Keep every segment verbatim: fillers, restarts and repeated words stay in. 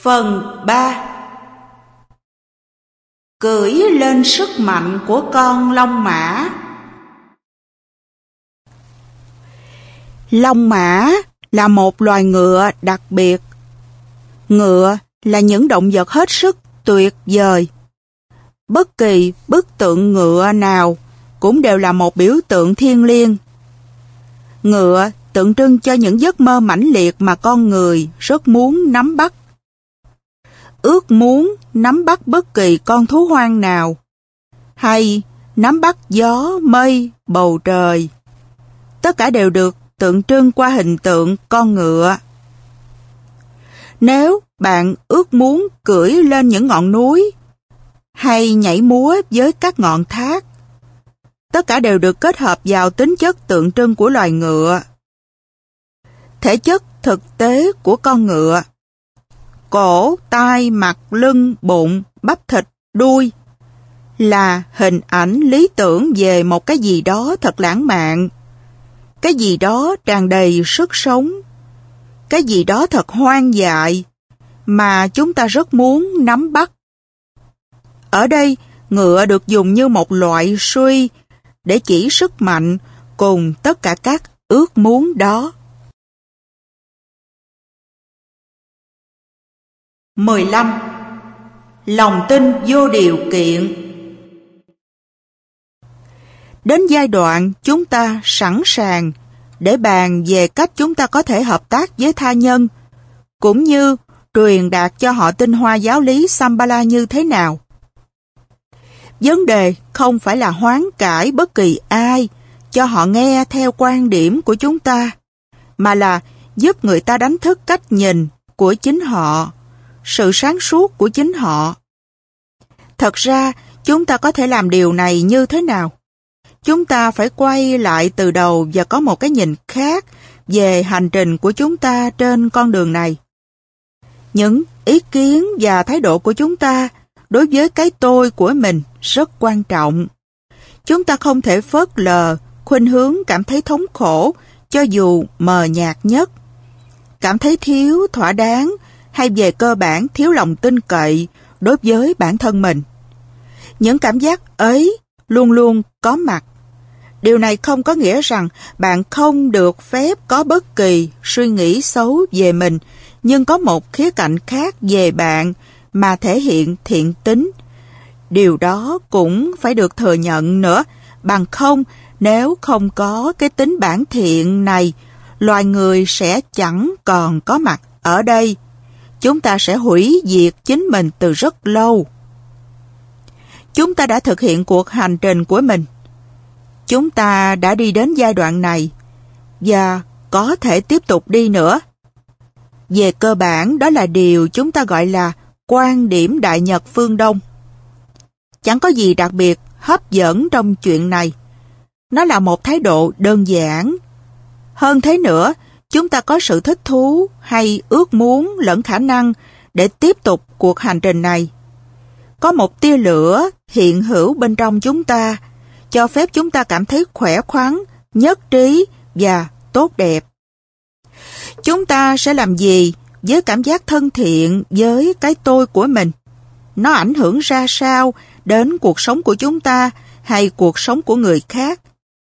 Phần ba. Cưỡi lên sức mạnh của con long mã. Long mã là một loài ngựa đặc biệt. Ngựa là những động vật hết sức tuyệt vời. Bất kỳ bức tượng ngựa nào cũng đều là một biểu tượng thiêng liêng. Ngựa tượng trưng cho những giấc mơ mãnh liệt mà con người rất muốn nắm bắt. Ước muốn nắm bắt bất kỳ con thú hoang nào, hay nắm bắt gió, mây, bầu trời. Tất cả đều được tượng trưng qua hình tượng con ngựa. Nếu bạn ước muốn cưỡi lên những ngọn núi, hay nhảy múa với các ngọn thác, tất cả đều được kết hợp vào tính chất tượng trưng của loài ngựa. Thể chất thực tế của con ngựa: cổ, tai, mặt, lưng, bụng, bắp thịt, đuôi là hình ảnh lý tưởng về một cái gì đó thật lãng mạn, cái gì đó tràn đầy sức sống, cái gì đó thật hoang dại mà chúng ta rất muốn nắm bắt. Ở đây, ngựa được dùng như một loại suy để chỉ sức mạnh cùng tất cả các ước muốn đó. mười lăm. Lòng tin vô điều kiện. Đến giai đoạn chúng ta sẵn sàng để bàn về cách chúng ta có thể hợp tác với tha nhân, cũng như truyền đạt cho họ tinh hoa giáo lý Shambhala như thế nào. Vấn đề không phải là hoán cải bất kỳ ai cho họ nghe theo quan điểm của chúng ta, mà là giúp người ta đánh thức cách nhìn của chính họ, sự sáng suốt của chính họ. Thật ra, chúng ta có thể làm điều này như thế nào? Chúng ta phải quay lại từ đầu và có một cái nhìn khác về hành trình của chúng ta trên con đường này. Những ý kiến và thái độ của chúng ta đối với cái tôi của mình rất quan trọng. Chúng ta không thể phớt lờ khuynh hướng cảm thấy thống khổ cho dù mờ nhạt nhất, cảm thấy thiếu thỏa đáng hay về cơ bản thiếu lòng tin cậy đối với bản thân mình. Những cảm giác ấy luôn luôn có mặt. Điều này không có nghĩa rằng bạn không được phép có bất kỳ suy nghĩ xấu về mình, nhưng có một khía cạnh khác về bạn mà thể hiện thiện tính. Điều đó cũng phải được thừa nhận nữa, bằng không nếu không có cái tính bản thiện này, loài người sẽ chẳng còn có mặt ở đây. Chúng ta sẽ hủy diệt chính mình từ rất lâu. Chúng ta đã thực hiện cuộc hành trình của mình. Chúng ta đã đi đến giai đoạn này và có thể tiếp tục đi nữa. Về cơ bản, đó là điều chúng ta gọi là quan điểm Đại Nhật phương Đông. Chẳng có gì đặc biệt hấp dẫn trong chuyện này. Nó là một thái độ đơn giản. Hơn thế nữa, chúng ta có sự thích thú hay ước muốn lẫn khả năng để tiếp tục cuộc hành trình này. Có một tia lửa hiện hữu bên trong chúng ta, cho phép chúng ta cảm thấy khỏe khoắn, nhất trí và tốt đẹp. Chúng ta sẽ làm gì với cảm giác thân thiện với cái tôi của mình? Nó ảnh hưởng ra sao đến cuộc sống của chúng ta hay cuộc sống của người khác?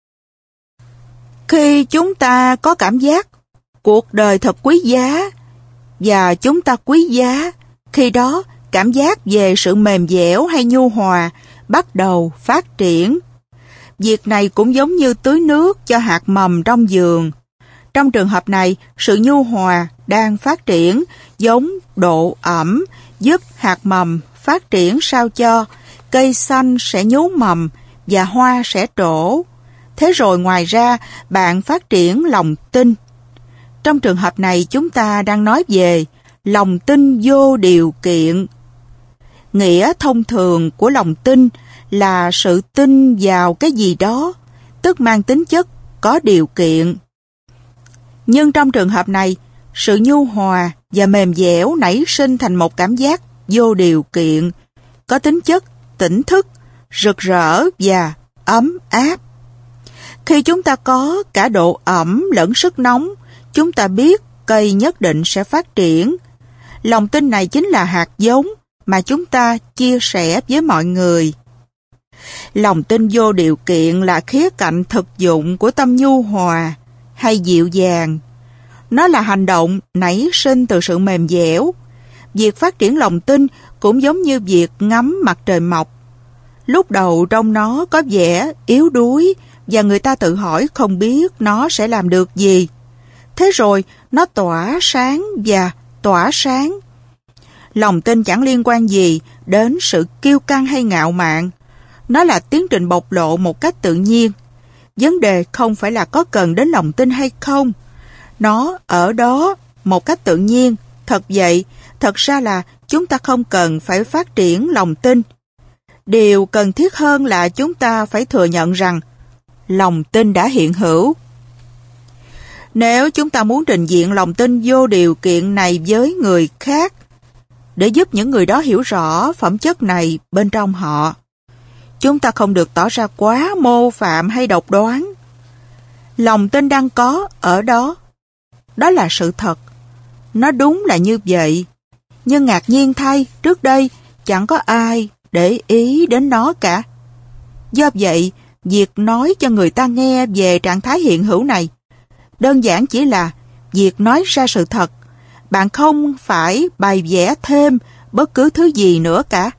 Khi chúng ta có cảm giác cuộc đời thật quý giá và chúng ta quý giá, khi đó cảm giác về sự mềm dẻo hay nhu hòa bắt đầu phát triển. Việc này cũng giống như tưới nước cho hạt mầm trong vườn. Trong trường hợp này, sự nhu hòa đang phát triển giống độ ẩm giúp hạt mầm phát triển sao cho cây xanh sẽ nhú mầm và hoa sẽ trổ. Thế rồi ngoài ra, bạn phát triển lòng tin. Trong trường hợp này, chúng ta đang nói về lòng tin vô điều kiện. Nghĩa thông thường của lòng tin là sự tin vào cái gì đó, tức mang tính chất có điều kiện. Nhưng trong trường hợp này, sự nhu hòa và mềm dẻo nảy sinh thành một cảm giác vô điều kiện, có tính chất tỉnh thức, rực rỡ và ấm áp. Khi chúng ta có cả độ ẩm lẫn sức nóng, chúng ta biết cây nhất định sẽ phát triển. Lòng tin này chính là hạt giống mà chúng ta chia sẻ với mọi người. Lòng tin vô điều kiện là khía cạnh thực dụng của tâm nhu hòa hay dịu dàng. Nó là hành động nảy sinh từ sự mềm dẻo. Việc phát triển lòng tin cũng giống như việc ngắm mặt trời mọc. Lúc đầu trong nó có vẻ yếu đuối và người ta tự hỏi không biết nó sẽ làm được gì. Thế rồi nó tỏa sáng và tỏa sáng. Lòng tin chẳng liên quan gì đến sự kiêu căng hay ngạo mạn. Nó là tiến trình bộc lộ một cách tự nhiên. Vấn đề không phải là có cần đến lòng tin hay không. Nó ở đó một cách tự nhiên. Thật vậy, thật ra là chúng ta không cần phải phát triển lòng tin. Điều cần thiết hơn là chúng ta phải thừa nhận rằng lòng tin đã hiện hữu. Nếu chúng ta muốn trình diện lòng tin vô điều kiện này với người khác, để giúp những người đó hiểu rõ phẩm chất này bên trong họ, chúng ta không được tỏ ra quá mô phạm hay độc đoán. Lòng tin đang có ở đó. Đó là sự thật. Nó đúng là như vậy. Nhưng ngạc nhiên thay, trước đây chẳng có ai để ý đến nó cả. Do vậy, việc nói cho người ta nghe về trạng thái hiện hữu này đơn giản chỉ là việc nói ra sự thật. Bạn không phải bày vẽ thêm bất cứ thứ gì nữa cả.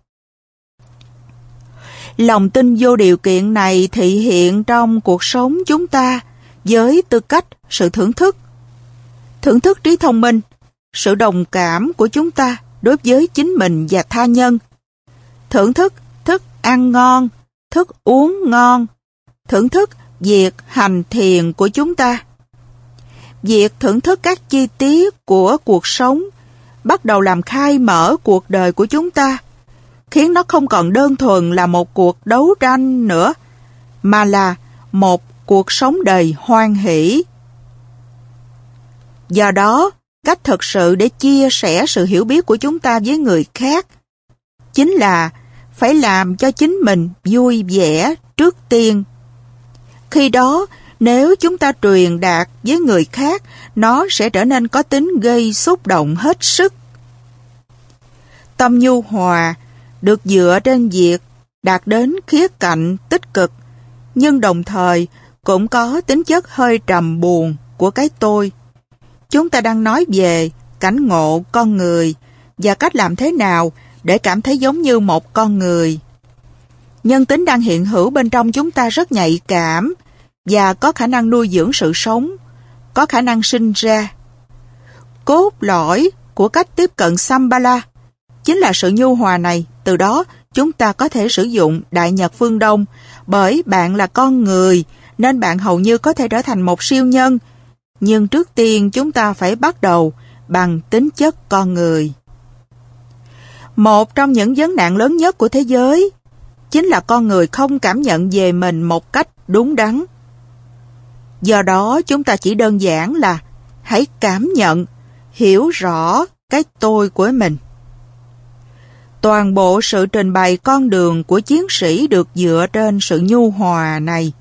Lòng tin vô điều kiện này thị hiện trong cuộc sống chúng ta với tư cách sự thưởng thức. Thưởng thức trí thông minh, sự đồng cảm của chúng ta đối với chính mình và tha nhân. Thưởng thức thức ăn ngon, thức uống ngon. Thưởng thức việc hành thiền của chúng ta. Việc thưởng thức các chi tiết của cuộc sống bắt đầu làm khai mở cuộc đời của chúng ta, khiến nó không còn đơn thuần là một cuộc đấu tranh nữa, mà là một cuộc sống đầy hoan hỷ. Do đó, cách thực sự để chia sẻ sự hiểu biết của chúng ta với người khác chính là phải làm cho chính mình vui vẻ trước tiên. Khi đó, nếu chúng ta truyền đạt với người khác, nó sẽ trở nên có tính gây xúc động hết sức. Tâm nhu hòa được dựa trên việc đạt đến khía cạnh tích cực, nhưng đồng thời cũng có tính chất hơi trầm buồn của cái tôi. Chúng ta đang nói về cảnh ngộ con người và cách làm thế nào để cảm thấy giống như một con người. Nhân tính đang hiện hữu bên trong chúng ta rất nhạy cảm và có khả năng nuôi dưỡng sự sống, có khả năng sinh ra. Cốt lõi của cách tiếp cận Shambhala chính là sự nhu hòa này. Từ đó chúng ta có thể sử dụng Đại Nhật Phương Đông. Bởi bạn là con người nên bạn hầu như có thể trở thành một siêu nhân. Nhưng trước tiên chúng ta phải bắt đầu bằng tính chất con người. Một trong những vấn nạn lớn nhất của thế giới chính là con người không cảm nhận về mình một cách đúng đắn. Do đó chúng ta chỉ đơn giản là hãy cảm nhận, hiểu rõ cái tôi của mình. Toàn bộ sự trình bày con đường của chiến sĩ được dựa trên sự nhu hòa này.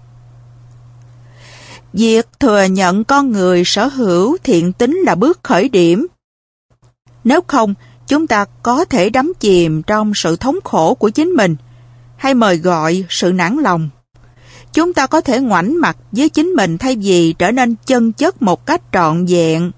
Việc thừa nhận con người sở hữu thiện tính là bước khởi điểm. Nếu không, chúng ta có thể đắm chìm trong sự thống khổ của chính mình, hay mời gọi sự nản lòng. Chúng ta có thể ngoảnh mặt với chính mình thay vì trở nên chân chất một cách trọn vẹn.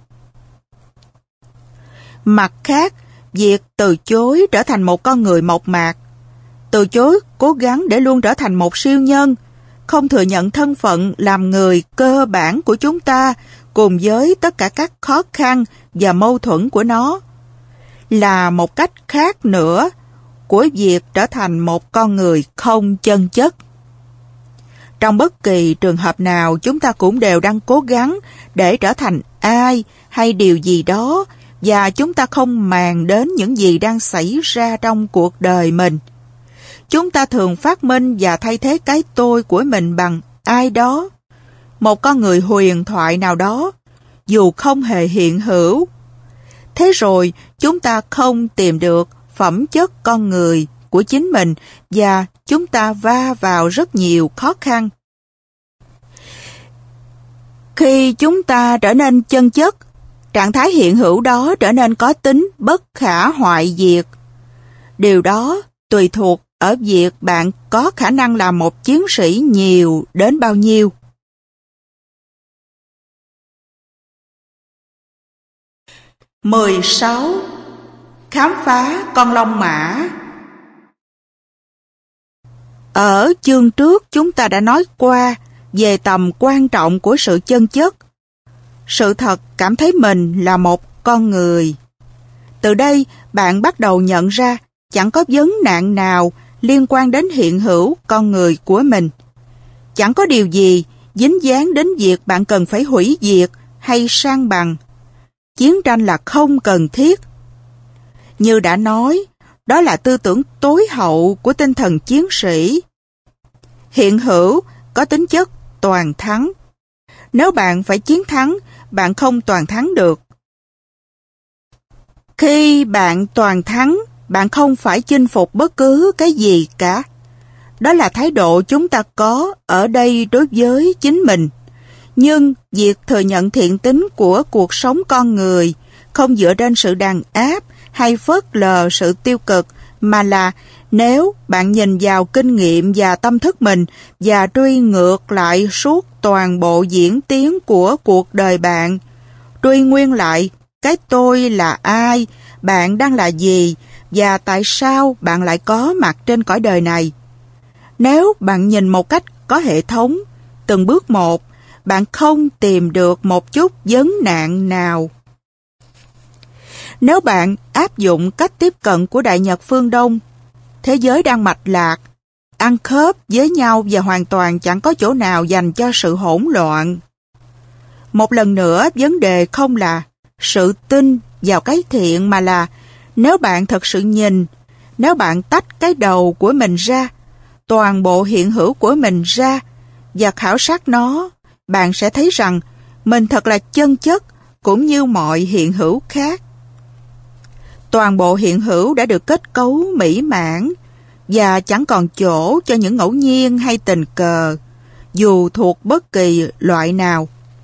Mặt khác, việc từ chối trở thành một con người mộc mạc, từ chối cố gắng để luôn trở thành một siêu nhân, không thừa nhận thân phận làm người cơ bản của chúng ta cùng với tất cả các khó khăn và mâu thuẫn của nó, là một cách khác nữa của việc trở thành một con người không chân chất. Trong bất kỳ trường hợp nào, chúng ta cũng đều đang cố gắng để trở thành ai hay điều gì đó, và chúng ta không màng đến những gì đang xảy ra trong cuộc đời mình. Chúng ta thường phát minh và thay thế cái tôi của mình bằng ai đó, một con người huyền thoại nào đó, dù không hề hiện hữu. Thế rồi, chúng ta không tìm được phẩm chất con người của chính mình và chúng ta va vào rất nhiều khó khăn. Khi chúng ta trở nên chân chất, trạng thái hiện hữu đó trở nên có tính bất khả hoại diệt. Điều đó tùy thuộc ở việc bạn có khả năng làm một chiến sĩ nhiều đến bao nhiêu. mười sáu. Khám phá con long mã. Ở chương trước chúng ta đã nói qua về tầm quan trọng của sự chân chất. Sự thật cảm thấy mình là một con người. Từ đây bạn bắt đầu nhận ra chẳng có vấn nạn nào liên quan đến hiện hữu con người của mình. Chẳng có điều gì dính dáng đến việc bạn cần phải hủy diệt hay san bằng. Chiến tranh là không cần thiết. Như đã nói, đó là tư tưởng tối hậu của tinh thần chiến sĩ. Hiện hữu có tính chất toàn thắng. Nếu bạn phải chiến thắng, bạn không toàn thắng được. Khi bạn toàn thắng, bạn không phải chinh phục bất cứ cái gì cả. Đó là thái độ chúng ta có ở đây đối với chính mình. Nhưng việc thừa nhận thiện tính của cuộc sống con người không dựa trên sự đàn áp hay phớt lờ sự tiêu cực, mà là nếu bạn nhìn vào kinh nghiệm và tâm thức mình và truy ngược lại suốt toàn bộ diễn tiến của cuộc đời bạn, truy nguyên lại cái tôi là ai, bạn đang là gì và tại sao bạn lại có mặt trên cõi đời này. Nếu bạn nhìn một cách có hệ thống, từng bước một, bạn không tìm được một chút vấn nạn nào. Nếu bạn áp dụng cách tiếp cận của Đại Nhật phương Đông, thế giới đang mạch lạc, ăn khớp với nhau và hoàn toàn chẳng có chỗ nào dành cho sự hỗn loạn. Một lần nữa, vấn đề không là sự tin vào cái thiện, mà là nếu bạn thật sự nhìn, nếu bạn tách cái đầu của mình ra, toàn bộ hiện hữu của mình ra và khảo sát nó, bạn sẽ thấy rằng mình thật là chân chất cũng như mọi hiện hữu khác. Toàn bộ hiện hữu đã được kết cấu mỹ mãn và chẳng còn chỗ cho những ngẫu nhiên hay tình cờ, dù thuộc bất kỳ loại nào.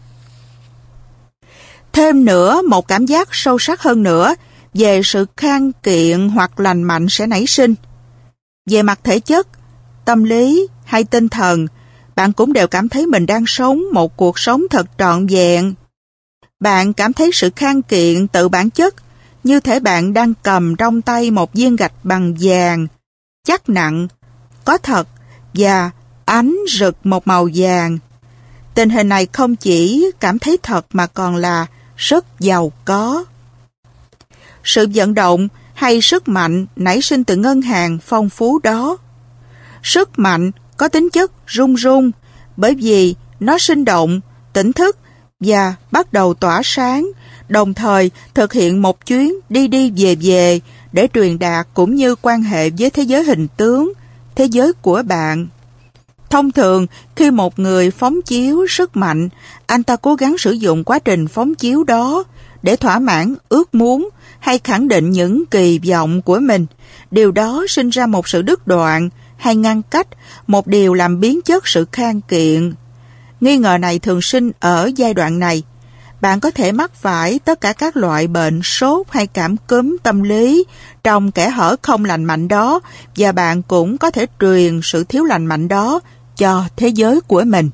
Thêm nữa, một cảm giác sâu sắc hơn nữa về sự khang kiện hoặc lành mạnh sẽ nảy sinh. Về mặt thể chất, tâm lý hay tinh thần, bạn cũng đều cảm thấy mình đang sống một cuộc sống thật trọn vẹn. Bạn cảm thấy sự khang kiện tự bản chất, như thể bạn đang cầm trong tay một viên gạch bằng vàng, chắc nặng, có thật và ánh rực một màu vàng. Tình hình này không chỉ cảm thấy thật mà còn là rất giàu có. Sự vận động hay sức mạnh nảy sinh từ ngân hàng phong phú đó. Sức mạnh có tính chất rung rung bởi vì nó sinh động, tỉnh thức và bắt đầu tỏa sáng, đồng thời thực hiện một chuyến đi đi về về để truyền đạt cũng như quan hệ với thế giới hình tướng, thế giới của bạn. Thông thường, khi một người phóng chiếu sức mạnh, anh ta cố gắng sử dụng quá trình phóng chiếu đó để thỏa mãn ước muốn hay khẳng định những kỳ vọng của mình. Điều đó sinh ra một sự đứt đoạn hay ngăn cách, một điều làm biến chất sự khang kiện. Nghi ngờ này thường sinh ở giai đoạn này. Bạn có thể mắc phải tất cả các loại bệnh sốt hay cảm cúm tâm lý trong kẽ hở không lành mạnh đó, và bạn cũng có thể truyền sự thiếu lành mạnh đó cho thế giới của mình.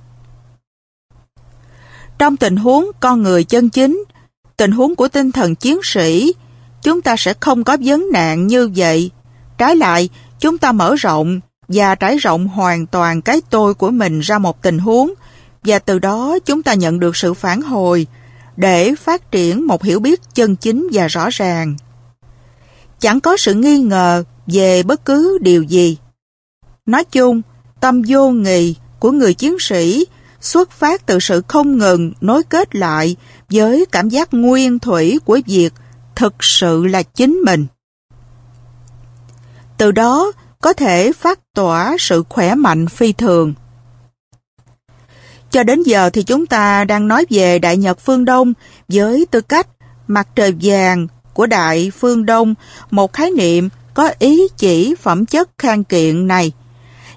Trong tình huống con người chân chính, tình huống của tinh thần chiến sĩ, chúng ta sẽ không có vấn nạn như vậy. Trái lại, chúng ta mở rộng và trải rộng hoàn toàn cái tôi của mình ra một tình huống, và từ đó chúng ta nhận được sự phản hồi để phát triển một hiểu biết chân chính và rõ ràng. Chẳng có sự nghi ngờ về bất cứ điều gì. Nói chung, tâm vô nghi của người chiến sĩ xuất phát từ sự không ngừng nối kết lại với cảm giác nguyên thủy của việc thực sự là chính mình. Từ đó có thể phát tỏa sự khỏe mạnh phi thường. Cho đến giờ thì chúng ta đang nói về Đại Nhật phương Đông với tư cách mặt trời vàng của Đại phương Đông, một khái niệm có ý chỉ phẩm chất khang kiện này.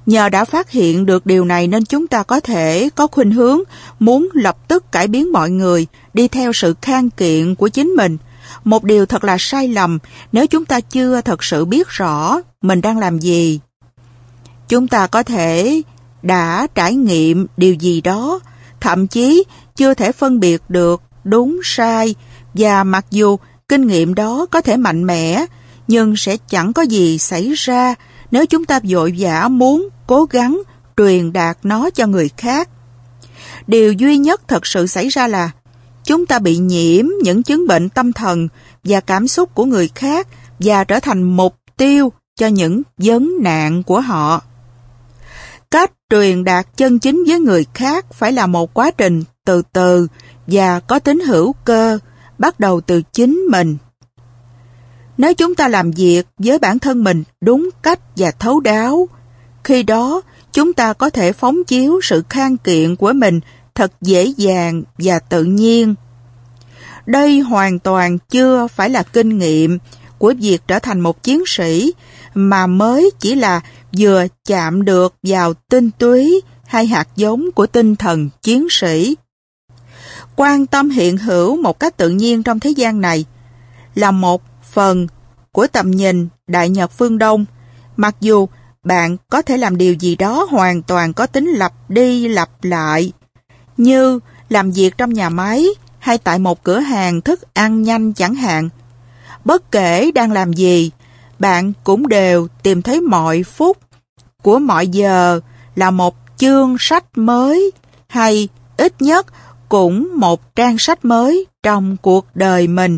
Nhờ đã phát hiện được điều này nên chúng ta có thể có khuynh hướng muốn lập tức cải biến mọi người đi theo sự khang kiện của chính mình. Một điều thật là sai lầm nếu chúng ta chưa thật sự biết rõ mình đang làm gì. Chúng ta có thể đã trải nghiệm điều gì đó, thậm chí chưa thể phân biệt được đúng sai, và mặc dù kinh nghiệm đó có thể mạnh mẽ, nhưng sẽ chẳng có gì xảy ra nếu chúng ta vội vã muốn cố gắng truyền đạt nó cho người khác. Điều duy nhất thật sự xảy ra là chúng ta bị nhiễm những chứng bệnh tâm thần và cảm xúc của người khác và trở thành mục tiêu cho những vấn nạn của họ. Cách truyền đạt chân chính với người khác phải là một quá trình từ từ và có tính hữu cơ, bắt đầu từ chính mình. Nếu chúng ta làm việc với bản thân mình đúng cách và thấu đáo, khi đó chúng ta có thể phóng chiếu sự khang kiện của mình thật dễ dàng và tự nhiên. Đây hoàn toàn chưa phải là kinh nghiệm của việc trở thành một chiến sĩ, mà mới chỉ là vừa chạm được vào tinh túy hay hạt giống của tinh thần chiến sĩ. Quan tâm hiện hữu một cách tự nhiên trong thế gian này là một phần của tầm nhìn Đại Nhật phương Đông, mặc dù bạn có thể làm điều gì đó hoàn toàn có tính lặp đi lặp lại, như làm việc trong nhà máy hay tại một cửa hàng thức ăn nhanh chẳng hạn. Bất kể đang làm gì, bạn cũng đều tìm thấy mọi phút của mọi giờ là một chương sách mới, hay ít nhất cũng một trang sách mới trong cuộc đời mình.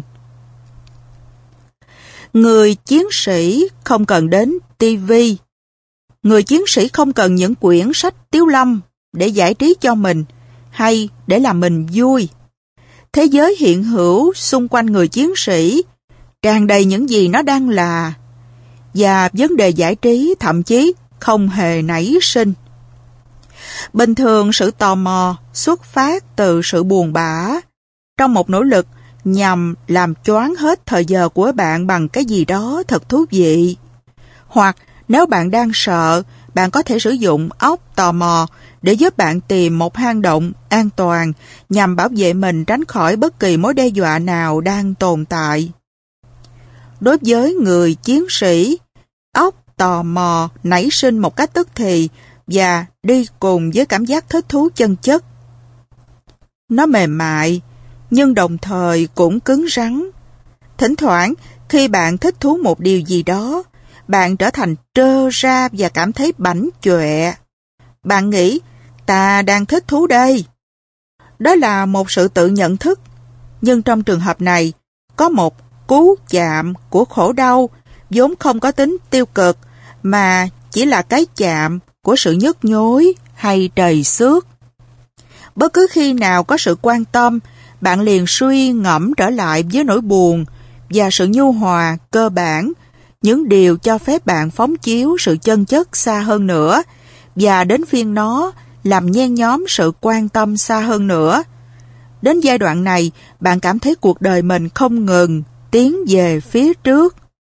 Người chiến sĩ không cần đến ti vi. Người chiến sĩ không cần những quyển sách tiếu lâm để giải trí cho mình hay để làm mình vui. Thế giới hiện hữu xung quanh người chiến sĩ tràn đầy những gì nó đang là, và vấn đề giải trí thậm chí không hề nảy sinh. Bình thường sự tò mò xuất phát từ sự buồn bã, trong một nỗ lực nhằm làm choáng hết thời giờ của bạn bằng cái gì đó thật thú vị. Hoặc nếu bạn đang sợ, bạn có thể sử dụng óc tò mò để giúp bạn tìm một hang động an toàn nhằm bảo vệ mình tránh khỏi bất kỳ mối đe dọa nào đang tồn tại. Đối với người chiến sĩ, óc tò mò nảy sinh một cách tức thì và đi cùng với cảm giác thích thú chân chất. Nó mềm mại, nhưng đồng thời cũng cứng rắn. Thỉnh thoảng, khi bạn thích thú một điều gì đó, bạn trở thành trơ ra và cảm thấy bảnh chọe. Bạn nghĩ, ta đang thích thú đây. Đó là một sự tự nhận thức, nhưng trong trường hợp này, có một cú chạm của khổ đau vốn không có tính tiêu cực, mà chỉ là cái chạm của sự nhức nhối hay trầy xước. Bất cứ khi nào có sự quan tâm, bạn liền suy ngẫm trở lại với nỗi buồn và sự nhu hòa cơ bản, những điều cho phép bạn phóng chiếu sự chân chất xa hơn nữa, và đến phiên nó làm nhen nhóm sự quan tâm xa hơn nữa. Đến giai đoạn này, bạn cảm thấy cuộc đời mình không ngừng tiến về phía trước.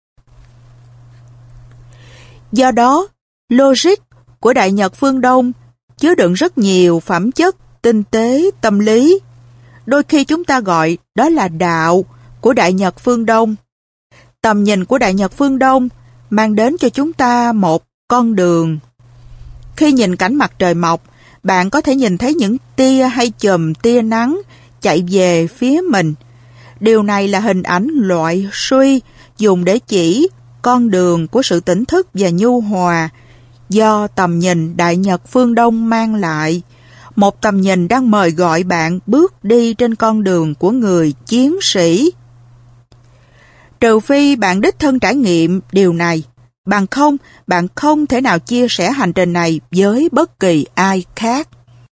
Do đó, logic của Đại Nhật phương Đông chứa đựng rất nhiều phẩm chất tinh tế tâm lý. Đôi khi chúng ta gọi đó là đạo của Đại Nhật phương Đông. Tầm nhìn của Đại Nhật phương Đông mang đến cho chúng ta một con đường. Khi nhìn cảnh mặt trời mọc, bạn có thể nhìn thấy những tia hay chùm tia nắng chạy về phía mình. Điều này là hình ảnh loại suy dùng để chỉ con đường của sự tỉnh thức và nhu hòa do tầm nhìn Đại Nhật phương Đông mang lại. Một tầm nhìn đang mời gọi bạn bước đi trên con đường của người chiến sĩ. Trừ phi bạn đích thân trải nghiệm điều này, bằng không bạn không thể nào chia sẻ hành trình này với bất kỳ ai khác.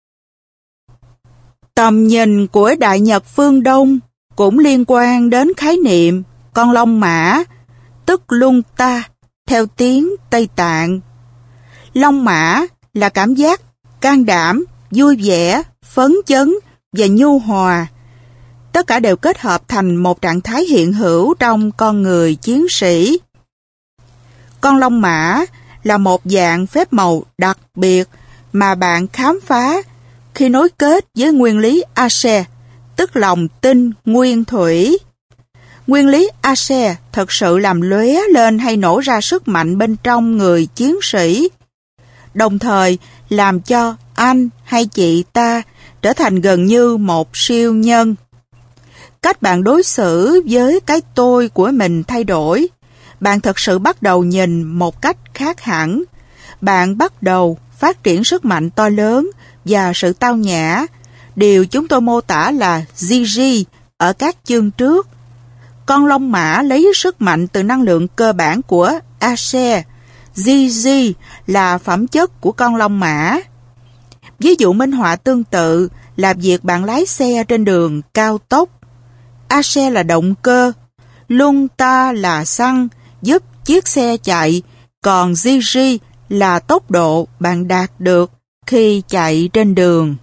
Tầm nhìn của Đại Nhật phương Đông cũng liên quan đến khái niệm con long mã, tức lung ta, theo tiếng Tây Tạng. Long mã là cảm giác can đảm, vui vẻ, phấn chấn và nhu hòa. Tất cả đều kết hợp thành một trạng thái hiện hữu trong con người chiến sĩ. Con long mã là một dạng phép màu đặc biệt mà bạn khám phá khi nối kết với nguyên lý Ashe, tức lòng tin nguyên thủy. Nguyên lý Ashe thật sự làm lóe lên hay nổ ra sức mạnh bên trong người chiến sĩ, đồng thời làm cho anh hay chị ta trở thành gần như một siêu nhân. Cách bạn đối xử với cái tôi của mình thay đổi. Bạn thật sự bắt đầu nhìn một cách khác hẳn. Bạn bắt đầu phát triển sức mạnh to lớn và sự tao nhã, điều chúng tôi mô tả là Gigi ở các chương trước. Con long mã lấy sức mạnh từ năng lượng cơ bản của Ashe. Gigi là phẩm chất của con long mã. Ví dụ minh họa tương tự là việc bạn lái xe trên đường cao tốc. Ashe là động cơ, Lunta là xăng giúp chiếc xe chạy, còn Gigi là tốc độ bạn đạt được khi chạy trên đường.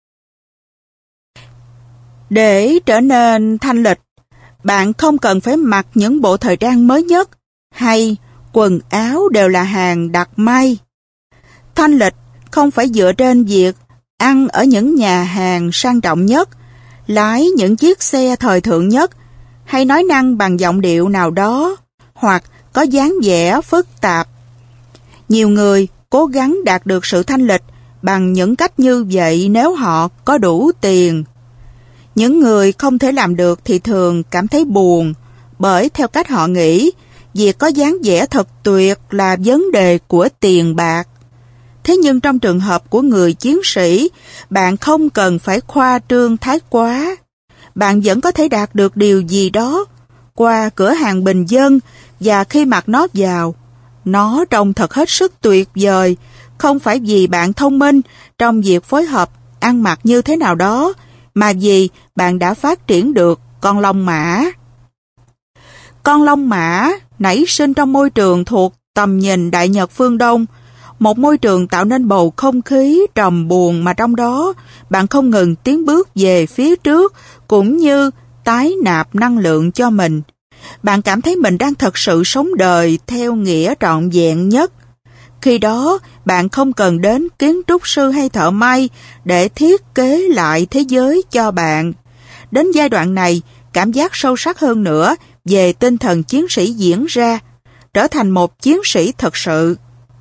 Để trở nên thanh lịch, bạn không cần phải mặc những bộ thời trang mới nhất hay quần áo đều là hàng đặt may. Thanh lịch không phải dựa trên việc ăn ở những nhà hàng sang trọng nhất, lái những chiếc xe thời thượng nhất, hay nói năng bằng giọng điệu nào đó, hoặc có dáng vẻ phức tạp. Nhiều người cố gắng đạt được sự thanh lịch bằng những cách như vậy nếu họ có đủ tiền. Những người không thể làm được thì thường cảm thấy buồn, bởi theo cách họ nghĩ, việc có dáng vẻ thật tuyệt là vấn đề của tiền bạc. Thế nhưng trong trường hợp của người chiến sĩ, bạn không cần phải khoa trương thái quá. Bạn vẫn có thể đạt được điều gì đó qua cửa hàng bình dân, và khi mặc nó vào, nó trông thật hết sức tuyệt vời, không phải vì bạn thông minh trong việc phối hợp ăn mặc như thế nào đó, mà vì bạn đã phát triển được con long mã. Con long mã nảy sinh trong môi trường thuộc tầm nhìn Đại Nhật phương Đông, một môi trường tạo nên bầu không khí trầm buồn mà trong đó bạn không ngừng tiến bước về phía trước cũng như tái nạp năng lượng cho mình. Bạn cảm thấy mình đang thật sự sống đời theo nghĩa trọn vẹn nhất. Khi đó, bạn không cần đến kiến trúc sư hay thợ may để thiết kế lại thế giới cho bạn. Đến giai đoạn này, cảm giác sâu sắc hơn nữa về tinh thần chiến sĩ diễn ra, trở thành một chiến sĩ thật sự.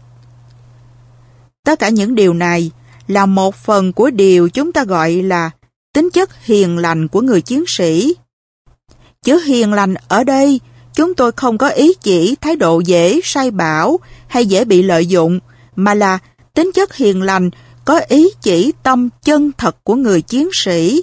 Tất cả những điều này là một phần của điều chúng ta gọi là tính chất hiền lành của người chiến sĩ. Chữ hiền lành ở đây, chúng tôi không có ý chỉ thái độ dễ sai bảo hay dễ bị lợi dụng, mà là tính chất hiền lành có ý chỉ tâm chân thật của người chiến sĩ.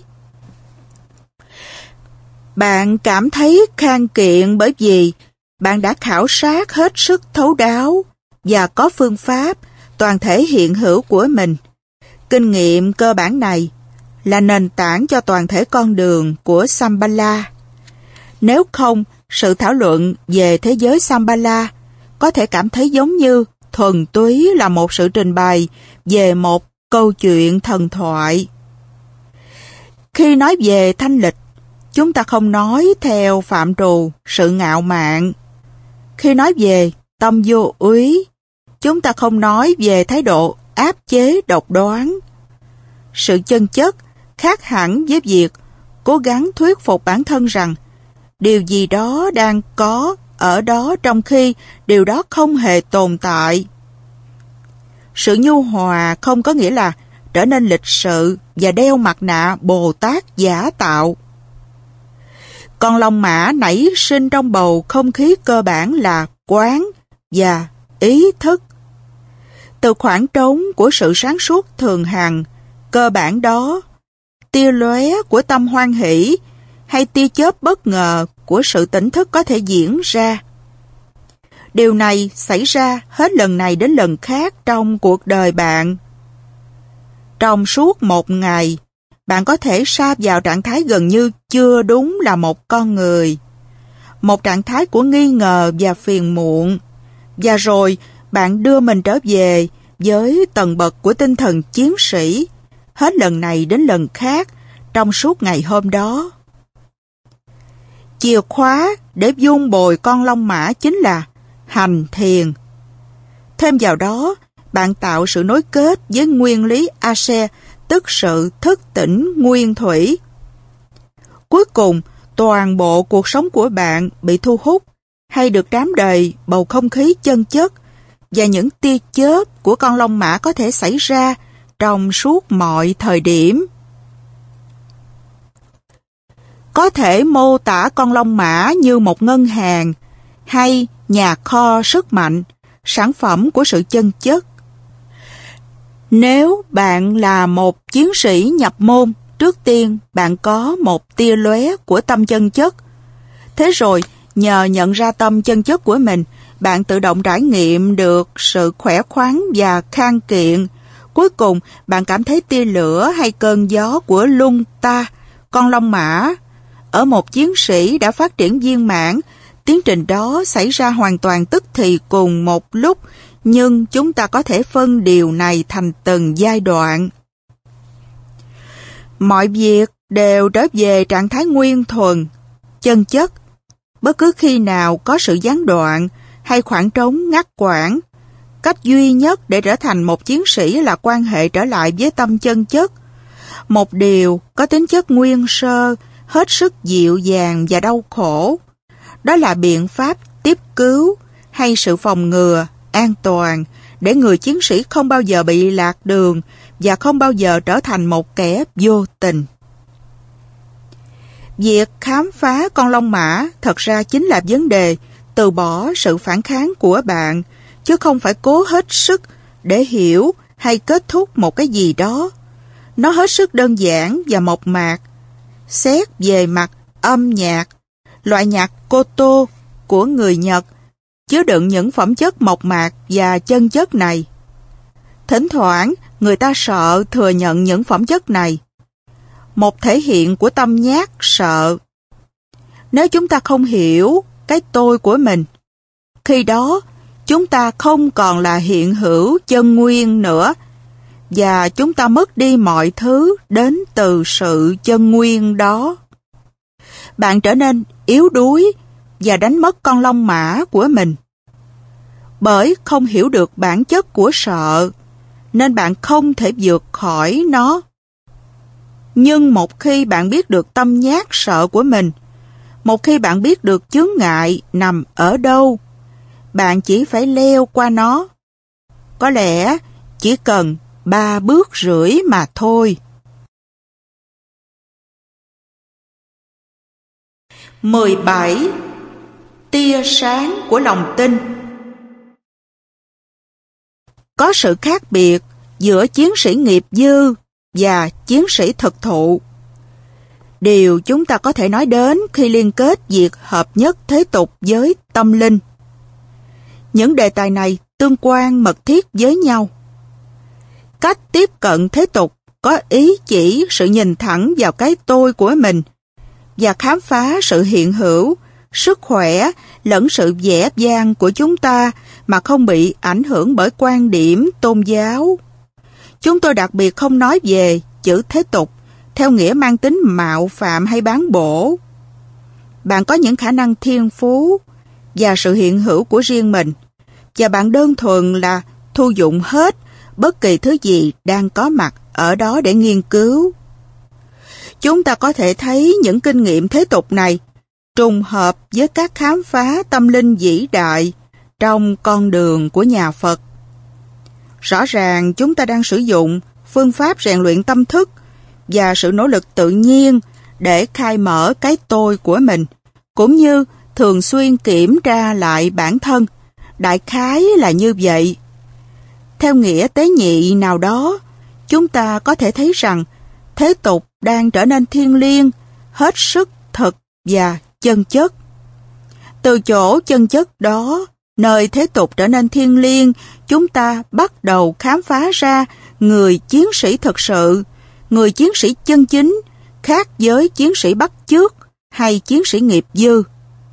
Bạn cảm thấy khang kiện bởi vì bạn đã khảo sát hết sức thấu đáo và có phương pháp toàn thể hiện hữu của mình. Kinh nghiệm cơ bản này là nền tảng cho toàn thể con đường của Shambhala. Nếu không, sự thảo luận về thế giới Shambhala có thể cảm thấy giống như thuần túy là một sự trình bày về một câu chuyện thần thoại. Khi nói về thanh lịch, chúng ta không nói theo phạm trù sự ngạo mạn. Khi nói về tâm vô úy, chúng ta không nói về thái độ áp chế độc đoán. Sự chân chất khác hẳn với việc cố gắng thuyết phục bản thân rằng điều gì đó đang có ở đó trong khi điều đó không hề tồn tại. Sự nhu hòa không có nghĩa là trở nên lịch sự và đeo mặt nạ Bồ Tát giả tạo. Con long mã nảy sinh trong bầu không khí cơ bản là quán và ý thức. Từ khoảng trống của sự sáng suốt thường hằng, cơ bản đó, tia lóe của tâm hoan hỷ hay tia chớp bất ngờ của sự tỉnh thức có thể diễn ra. Điều này xảy ra hết lần này đến lần khác trong cuộc đời bạn. Trong suốt một ngày, bạn có thể sa vào trạng thái gần như chưa đúng là một con người. Một trạng thái của nghi ngờ và phiền muộn. Và rồi bạn đưa mình trở về với tầng bậc của tinh thần chiến sĩ, hết lần này đến lần khác trong suốt ngày hôm đó. Chìa khóa để vun bồi con long mã chính là hành thiền. Thêm vào đó, bạn tạo sự nối kết với nguyên lý Ace, tức sự thức tỉnh nguyên thủy. Cuối cùng, toàn bộ cuộc sống của bạn bị thu hút hay được đám đầy bầu không khí chân chất, và những tia chớp của con long mã có thể xảy ra trong suốt mọi thời điểm. Có thể mô tả con long mã như một ngân hàng hay nhà kho sức mạnh, sản phẩm của sự chân chất. Nếu bạn là một chiến sĩ nhập môn, trước tiên bạn có một tia lóe của tâm chân chất. Thế rồi, nhờ nhận ra tâm chân chất của mình, bạn tự động trải nghiệm được sự khỏe khoắn và khang kiện. Cuối cùng, bạn cảm thấy tia lửa hay cơn gió của lung ta, con long mã. Ở một chiến sĩ đã phát triển viên mãn, tiến trình đó xảy ra hoàn toàn tức thì cùng một lúc, nhưng chúng ta có thể phân điều này thành từng giai đoạn. Mọi việc đều trở về trạng thái nguyên thuần, chân chất. Bất cứ khi nào có sự gián đoạn hay khoảng trống ngắt quãng, cách duy nhất để trở thành một chiến sĩ là quan hệ trở lại với tâm chân chất. Một điều có tính chất nguyên sơ, hết sức dịu dàng và đau khổ. Đó là biện pháp tiếp cứu hay sự phòng ngừa, an toàn, để người chiến sĩ không bao giờ bị lạc đường và không bao giờ trở thành một kẻ vô tình. Việc khám phá con long mã thật ra chính là vấn đề từ bỏ sự phản kháng của bạn, chứ không phải cố hết sức để hiểu hay kết thúc một cái gì đó. Nó hết sức đơn giản và mộc mạc. Xét về mặt âm nhạc, loại nhạc koto của người Nhật chứa đựng những phẩm chất mộc mạc và chân chất này. Thỉnh thoảng, người ta sợ thừa nhận những phẩm chất này. Một thể hiện của tâm nhát sợ. Nếu chúng ta không hiểu cái tôi của mình, khi đó chúng ta không còn là hiện hữu chân nguyên nữa, và chúng ta mất đi mọi thứ đến từ sự chân nguyên đó. Bạn trở nên yếu đuối và đánh mất con long mã của mình. Bởi không hiểu được bản chất của sợ, nên bạn không thể vượt khỏi nó. Nhưng một khi bạn biết được tâm nhát sợ của mình, một khi bạn biết được chướng ngại nằm ở đâu, bạn chỉ phải leo qua nó. Có lẽ chỉ cần ba bước rưỡi mà thôi. mười bảy. Tia sáng của lòng tin. Có sự khác biệt giữa chiến sĩ nghiệp dư và chiến sĩ thực thụ. Điều chúng ta có thể nói đến khi liên kết việc hợp nhất thế tục với tâm linh. Những đề tài này tương quan mật thiết với nhau. Cách tiếp cận thế tục có ý chỉ sự nhìn thẳng vào cái tôi của mình và khám phá sự hiện hữu, sức khỏe lẫn sự dễ dàng của chúng ta mà không bị ảnh hưởng bởi quan điểm tôn giáo. Chúng tôi đặc biệt không nói về chữ thế tục theo nghĩa mang tính mạo phạm hay bán bổ. Bạn có những khả năng thiên phú và sự hiện hữu của riêng mình, và bạn đơn thuần là thu dụng hết bất kỳ thứ gì đang có mặt ở đó để nghiên cứu. Chúng ta có thể thấy những kinh nghiệm thế tục này trùng hợp với các khám phá tâm linh vĩ đại trong con đường của nhà Phật. Rõ ràng chúng ta đang sử dụng phương pháp rèn luyện tâm thức và sự nỗ lực tự nhiên để khai mở cái tôi của mình, cũng như thường xuyên kiểm tra lại bản thân. Đại khái là như vậy. Theo nghĩa tế nhị nào đó, chúng ta có thể thấy rằng thế tục đang trở nên thiêng liêng, hết sức thực và chân chất. Từ chỗ chân chất đó, nơi thế tục trở nên thiêng liêng, chúng ta bắt đầu khám phá ra người chiến sĩ thực sự, người chiến sĩ chân chính, khác với chiến sĩ bắt chước hay chiến sĩ nghiệp dư.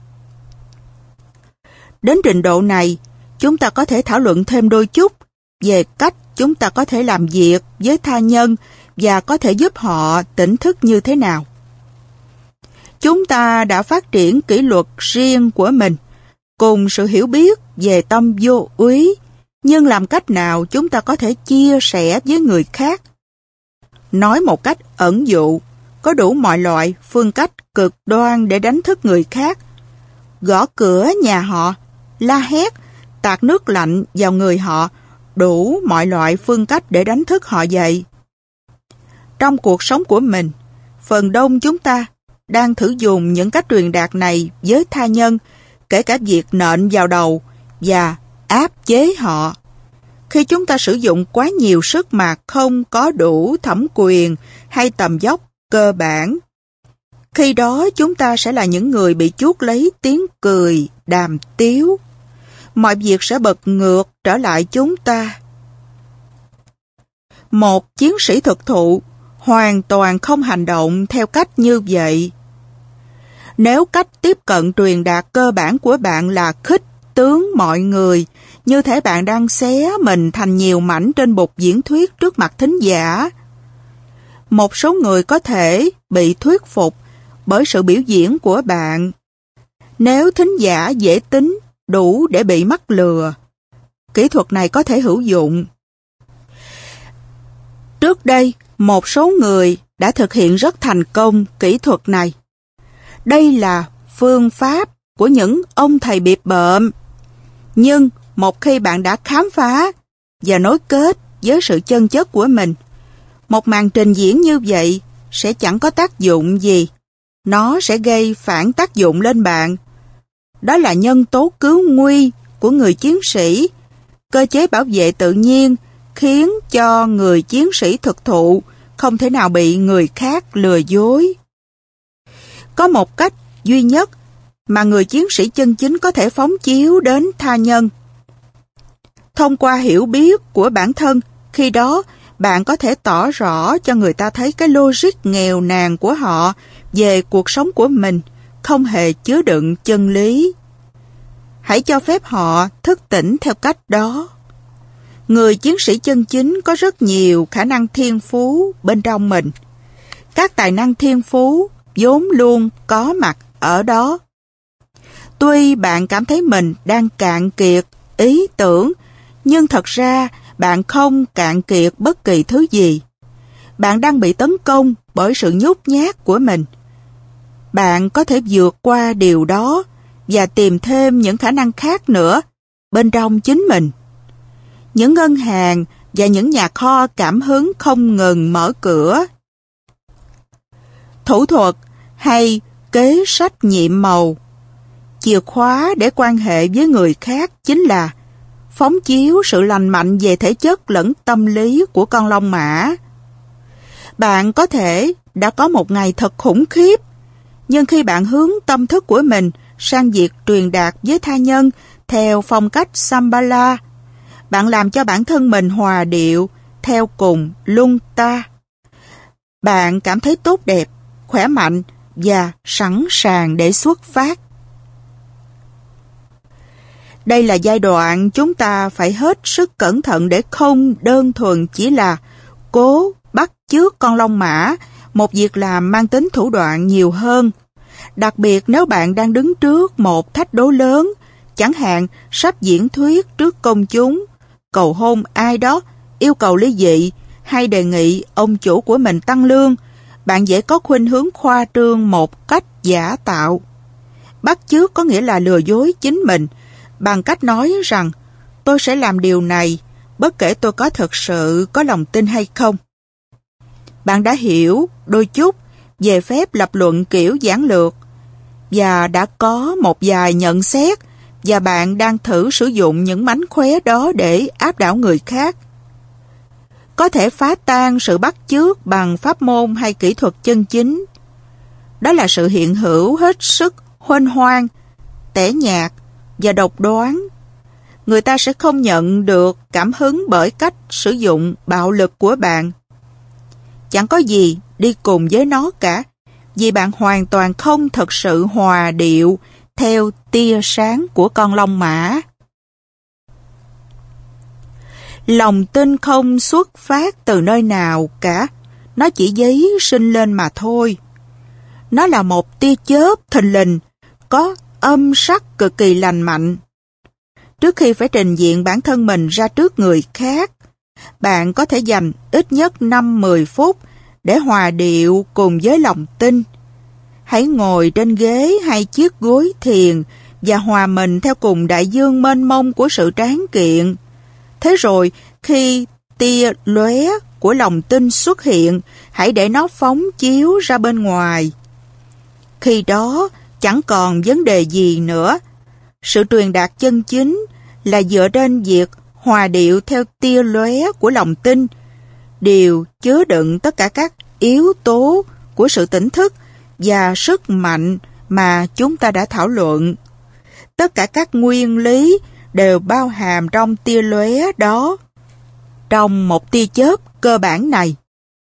Đến trình độ này, chúng ta có thể thảo luận thêm đôi chút về cách chúng ta có thể làm việc với tha nhân và có thể giúp họ tỉnh thức như thế nào. Chúng ta đã phát triển kỷ luật riêng của mình, cùng sự hiểu biết về tâm vô úy Nhưng làm cách nào chúng ta có thể chia sẻ với người khác? Nói một cách ẩn dụ, có đủ mọi loại phương cách cực đoan để đánh thức người khác. Gõ cửa nhà họ, la hét, tạt nước lạnh vào người họ, đủ mọi loại phương cách để đánh thức họ dậy. Trong cuộc sống của mình, phần đông chúng ta đang thử dùng những cách truyền đạt này với tha nhân, kể cả việc nện vào đầu và áp chế họ. Khi chúng ta sử dụng quá nhiều sức mà không có đủ thẩm quyền hay tầm dốc cơ bản, khi đó chúng ta sẽ là những người bị chuốc lấy tiếng cười, đàm tiếu. Mọi việc sẽ bật ngược trở lại chúng ta. Một chiến sĩ thực thụ hoàn toàn không hành động theo cách như vậy. Nếu cách tiếp cận truyền đạt cơ bản của bạn là khích tướng mọi người, như thể bạn đang xé mình thành nhiều mảnh trên bục diễn thuyết trước mặt thính giả, một số người có thể bị thuyết phục bởi sự biểu diễn của bạn. Nếu thính giả dễ tính đủ để bị mắc lừa, kỹ thuật này có thể hữu dụng. Trước đây, một số người đã thực hiện rất thành công kỹ thuật này. Đây là phương pháp của những ông thầy bịp bợm. Nhưng một khi bạn đã khám phá và nối kết với sự chân chất của mình, một màn trình diễn như vậy sẽ chẳng có tác dụng gì. Nó sẽ gây phản tác dụng lên bạn. Đó là nhân tố cứu nguy của người chiến sĩ. Cơ chế bảo vệ tự nhiên khiến cho người chiến sĩ thực thụ không thể nào bị người khác lừa dối. Có một cách duy nhất mà người chiến sĩ chân chính có thể phóng chiếu đến tha nhân. Thông qua hiểu biết của bản thân, khi đó bạn có thể tỏ rõ cho người ta thấy cái logic nghèo nàn của họ về cuộc sống của mình không hề chứa đựng chân lý. Hãy cho phép họ thức tỉnh theo cách đó. Người chiến sĩ chân chính có rất nhiều khả năng thiên phú bên trong mình. Các tài năng thiên phú vốn luôn có mặt ở đó. Tuy bạn cảm thấy mình đang cạn kiệt ý tưởng, nhưng thật ra bạn không cạn kiệt bất kỳ thứ gì. Bạn đang bị tấn công bởi sự nhút nhát của mình. Bạn có thể vượt qua điều đó và tìm thêm những khả năng khác nữa bên trong chính mình. Những ngân hàng và những nhà kho cảm hứng không ngừng mở cửa. Thủ thuật hay kế sách nhiệm màu. Chìa khóa để quan hệ với người khác chính là phóng chiếu sự lành mạnh về thể chất lẫn tâm lý của con long mã. Bạn có thể đã có một ngày thật khủng khiếp, nhưng khi bạn hướng tâm thức của mình sang việc truyền đạt với tha nhân theo phong cách Shambhala, bạn làm cho bản thân mình hòa điệu theo cùng luân ta. Bạn cảm thấy tốt đẹp, khỏe mạnh và sẵn sàng để xuất phát. Đây là giai đoạn chúng ta phải hết sức cẩn thận để không đơn thuần chỉ là cố bắt chước con long mã, một việc làm mang tính thủ đoạn nhiều hơn. Đặc biệt nếu bạn đang đứng trước một thách đố lớn, chẳng hạn sắp diễn thuyết trước công chúng, cầu hôn ai đó, yêu cầu ly dị hay đề nghị ông chủ của mình tăng lương, bạn dễ có khuynh hướng khoa trương một cách giả tạo. Bắt chước có nghĩa là lừa dối chính mình bằng cách nói rằng tôi sẽ làm điều này bất kể tôi có thực sự có lòng tin hay không. Bạn đã hiểu đôi chút về phép lập luận kiểu giản lược và đã có một vài nhận xét, và bạn đang thử sử dụng những mánh khóe đó để áp đảo người khác. Có thể phá tan sự bắt chước bằng pháp môn hay kỹ thuật chân chính. Đó là sự hiện hữu hết sức huênh hoang, tẻ nhạt và độc đoán. Người ta sẽ không nhận được cảm hứng bởi cách sử dụng bạo lực của bạn. Chẳng có gì đi cùng với nó cả, vì bạn hoàn toàn không thực sự hòa điệu theo tia sáng của con long mã. Lòng tin không xuất phát từ nơi nào cả, nó chỉ giấy sinh lên mà thôi. Nó là một tia chớp thình lình, có âm sắc cực kỳ lành mạnh. trước khi phải trình diện bản thân mình ra trước người khác. Bạn có thể dành ít nhất năm đến mười phút để hòa điệu cùng với lòng tin. Hãy ngồi trên ghế hay chiếc gối thiền và hòa mình theo cùng đại dương mênh mông của sự tráng kiện. Thế rồi, khi tia lóe của lòng tin xuất hiện, hãy để nó phóng chiếu ra bên ngoài. Khi đó, chẳng còn vấn đề gì nữa. Sự truyền đạt chân chính là dựa trên việc hòa điệu theo tia lóe của lòng tin, đều chứa đựng tất cả các yếu tố của sự tỉnh thức và sức mạnh mà chúng ta đã thảo luận. Tất cả các nguyên lý đều bao hàm trong tia lóe đó, trong một tia chớp cơ bản này.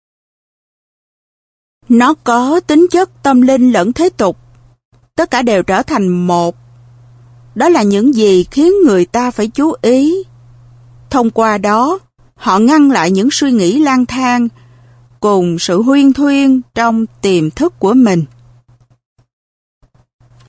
Nó có tính chất tâm linh lẫn thế tục. Tất cả đều trở thành một. Đó là những gì khiến người ta phải chú ý. Thông qua đó, họ ngăn lại những suy nghĩ lang thang cùng sự huyên thuyên trong tiềm thức của mình.